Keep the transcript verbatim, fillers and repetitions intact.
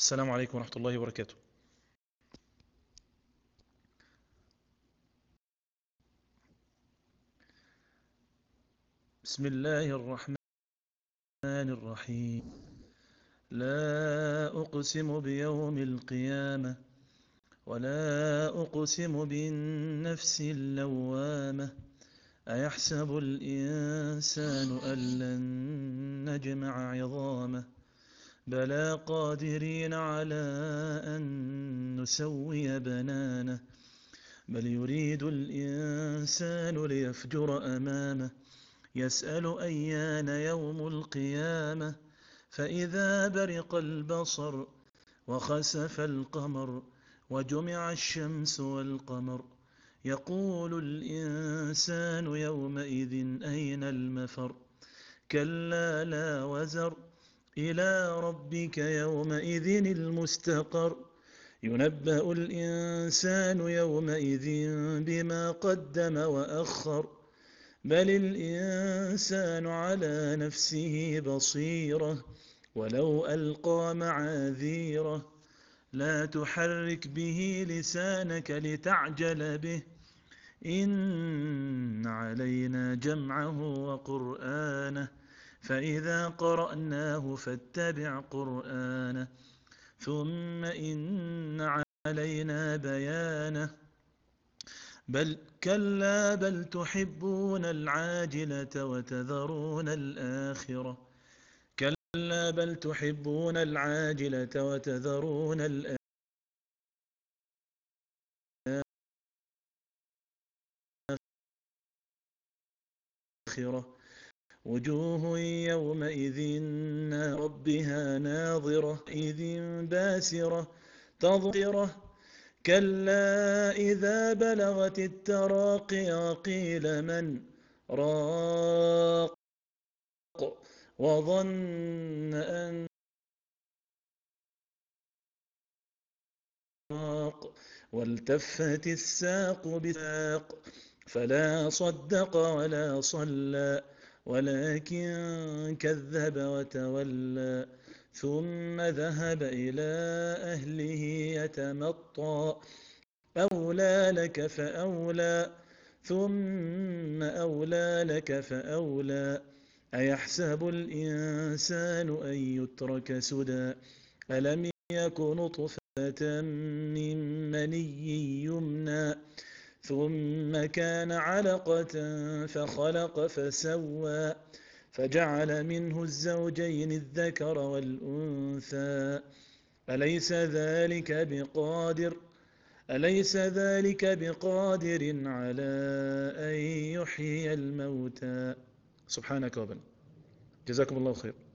السلام عليكم ورحمة الله وبركاته. بسم الله الرحمن الرحيم. لا أقسم بيوم القيامة ولا أقسم بالنفس اللوامة أيحسب الإنسان أن لن نجمع عظامه بلى قادرين على أن نسوي بنانه بل يريد الإنسان ليفجر أمامه يسأل أيان يوم القيامة فإذا برق البصر وخسف القمر وجمع الشمس والقمر يقول الإنسان يومئذ أين المفر كلا لا وزر إلى ربك يومئذ المستقر ينبأ الإنسان يومئذ بما قدم وأخر بل الإنسان على نفسه بصيرة ولو ألقى معاذيره لا تحرك به لسانك لتعجل به إن علينا جمعه وقرآنه فإذا قرأناه فاتبع قرآنه ثم إن علينا بيانه بل كلا بل تحبون العاجلة وتذرون الآخرة كلا بل تحبون العاجلة وتذرون الآخرة وجوه يومئذ ربها ناظرة إذ باسرة تضرة كلا إذا بلغت التراقي وقيل من راق وظن أن والتفت الساق بساق فلا صدق ولا صلى ولكن كذب وتولى ثم ذهب إلى أهله يتمطى أولى لك فأولى ثم أولى لك فأولى أيحسب الإنسان أن يترك سدى ألم يك نطفة من مني يمنى ثم كان علقة فخلق فسوى فجعل منه الزوجين الذكر والأنثى أليس ذلك بقادر أليس ذلك بقادر على أن يحيي الموتى. سبحانك وبحمدك. جزاكم الله خير.